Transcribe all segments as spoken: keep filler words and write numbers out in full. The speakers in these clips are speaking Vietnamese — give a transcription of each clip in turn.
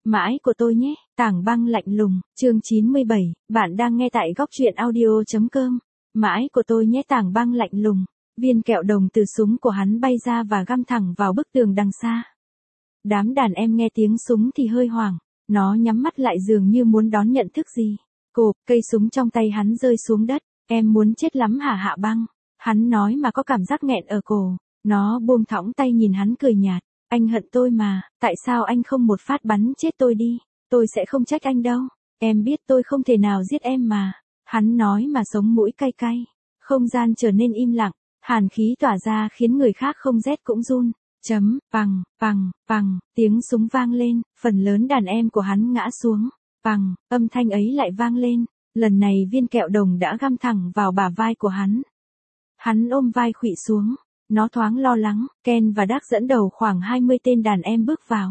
Mãi của tôi nhé, Tảng Băng lạnh lùng, chương chín mươi bảy, bạn đang nghe tại góc truyện audio.com. Mãi của tôi nhé, Tảng Băng lạnh lùng. Viên kẹo đồng từ súng của hắn bay ra và găm thẳng vào bức tường đằng xa. Đám đàn em nghe tiếng súng thì hơi hoảng, nó nhắm mắt lại dường như muốn đón nhận thức gì. Cộp, cây súng trong tay hắn rơi xuống đất. Em muốn chết lắm hả Hạ Băng? Hắn nói mà có cảm giác nghẹn ở cổ. Nó buông thõng tay nhìn hắn cười nhạt. Anh hận tôi mà, tại sao anh không một phát bắn chết tôi đi? Tôi sẽ không trách anh đâu. Em biết tôi không thể nào giết em mà. Hắn nói mà sống mũi cay cay. Không gian trở nên im lặng. Hàn khí tỏa ra khiến người khác không rét cũng run. Chấm, pằng, pằng, pằng, tiếng súng vang lên, phần lớn đàn em của hắn ngã xuống. Pằng, âm thanh ấy lại vang lên. Lần này viên kẹo đồng đã găm thẳng vào bả vai của hắn. Hắn ôm vai khuỵu xuống. Nó thoáng lo lắng, Ken và Dark dẫn đầu khoảng hai mươi tên đàn em bước vào.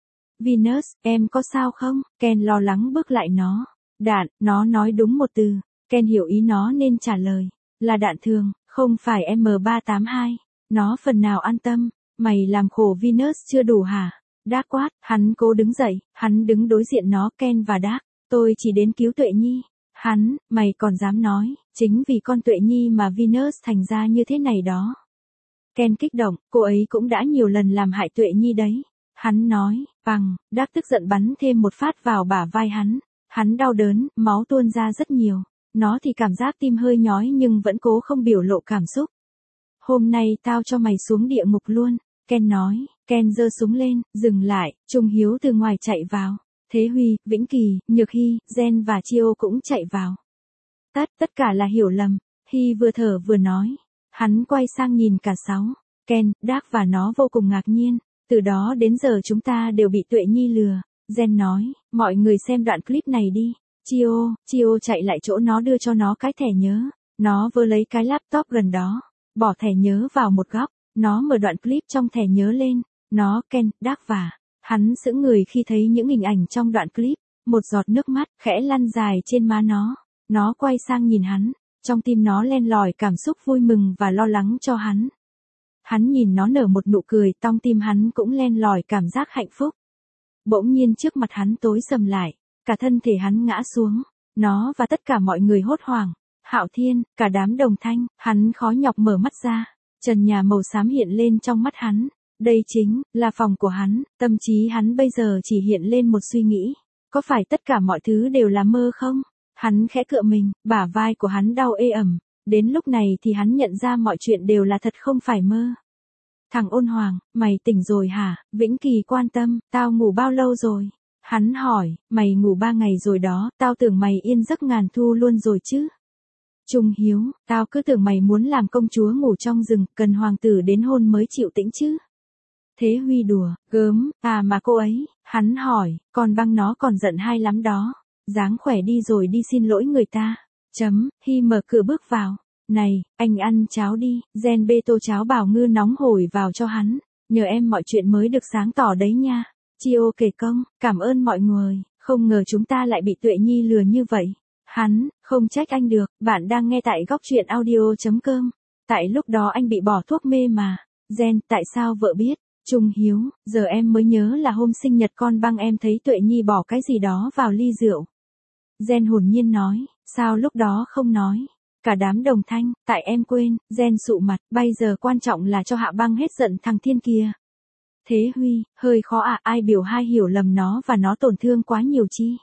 Venus, em có sao không? Ken lo lắng bước lại nó. Đạn, nó nói đúng một từ. Ken hiểu ý nó nên trả lời. Là đạn thường, không phải M ba tám hai. Nó phần nào an tâm. Mày làm khổ Venus chưa đủ hả? Dark quát, hắn cố đứng dậy, hắn đứng đối diện nó Ken và Dark. Tôi chỉ đến cứu Tuệ Nhi. Hắn, mày còn dám nói, chính vì con Tuệ Nhi mà Venus thành ra như thế này đó. Ken kích động, cô ấy cũng đã nhiều lần làm hại Tuệ Nhi đấy. Hắn nói, bằng, Dark tức giận bắn thêm một phát vào bả vai hắn. Hắn đau đớn, máu tuôn ra rất nhiều. Nó thì cảm giác tim hơi nhói nhưng vẫn cố không biểu lộ cảm xúc. Hôm nay tao cho mày xuống địa ngục luôn, Ken nói. Ken giơ súng lên, dừng lại, Trung Hiếu từ ngoài chạy vào. Thế Huy, Vĩnh Kỳ, Nhược Hy, Gen và Chio cũng chạy vào. Tất, tất cả là hiểu lầm. Hy vừa thở vừa nói. Hắn quay sang nhìn cả sáu. Ken, Dark và nó vô cùng ngạc nhiên. Từ đó đến giờ chúng ta đều bị Tuệ Nhi lừa. Gen nói, mọi người xem đoạn clip này đi. Chio, Chio chạy lại chỗ nó đưa cho nó cái thẻ nhớ. Nó vừa lấy cái laptop gần đó. Bỏ thẻ nhớ vào một góc. Nó mở đoạn clip trong thẻ nhớ lên. Nó, Ken, Dark và hắn sững người khi thấy những hình ảnh trong đoạn clip. Một giọt nước mắt khẽ lăn dài trên má nó. Nó quay sang nhìn hắn. Trong tim nó len lỏi cảm xúc vui mừng và lo lắng cho hắn. Hắn nhìn nó nở một nụ cười, trong tim hắn cũng len lỏi cảm giác hạnh phúc. Bỗng nhiên trước mặt hắn tối sầm lại, cả thân thể hắn ngã xuống. Nó và tất cả mọi người hốt hoảng. Hạo Thiên, cả đám đồng thanh, hắn khó nhọc mở mắt ra. Trần nhà màu xám hiện lên trong mắt hắn. Đây chính là phòng của hắn, tâm trí hắn bây giờ chỉ hiện lên một suy nghĩ. Có phải tất cả mọi thứ đều là mơ không? Hắn khẽ cựa mình, bả vai của hắn đau ê ẩm. Đến lúc này thì hắn nhận ra mọi chuyện đều là thật không phải mơ. Thằng ôn hoàng, mày tỉnh rồi hả? Vĩnh Kỳ quan tâm, tao ngủ bao lâu rồi? Hắn hỏi, mày ngủ ba ngày rồi đó, tao tưởng mày yên giấc ngàn thu luôn rồi chứ. Trung Hiếu, tao cứ tưởng mày muốn làm công chúa ngủ trong rừng, cần hoàng tử đến hôn mới chịu tĩnh chứ. Thế Huy đùa, gớm, à mà cô ấy, hắn hỏi, còn Băng nó còn giận hai lắm đó. Dáng khỏe đi rồi đi xin lỗi người ta. Chấm, Hy mở cửa bước vào. Này, anh ăn cháo đi. Gen bê tô cháo bào ngư nóng hổi vào cho hắn. Nhờ em mọi chuyện mới được sáng tỏ đấy nha. Chio kể công, cảm ơn mọi người. Không ngờ chúng ta lại bị Tuệ Nhi lừa như vậy. Hắn, không trách anh được. Bạn đang nghe tại góc truyện audio.com. Tại lúc đó anh bị bỏ thuốc mê mà. Gen, tại sao vợ biết? Trung Hiếu, giờ em mới nhớ là hôm sinh nhật con Băng em thấy Tuệ Nhi bỏ cái gì đó vào ly rượu. Gen hồn nhiên nói, sao lúc đó không nói? Cả đám đồng thanh, tại em quên. Gen sụ mặt, bây giờ quan trọng là cho Hạ Băng hết giận thằng Thiên kia. Thế Huy, hơi khó à, ai biểu hai hiểu lầm nó và nó tổn thương quá nhiều chi?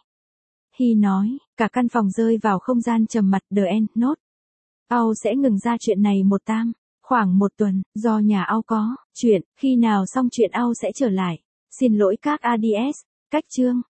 Hy nói, cả căn phòng rơi vào không gian trầm mặc. The end, nốt. Âu sẽ ngừng ra chuyện này một tam. Khoảng một tuần, do nhà Âu có chuyện, khi nào xong chuyện Âu sẽ trở lại. Xin lỗi các a đê ét, cách chương.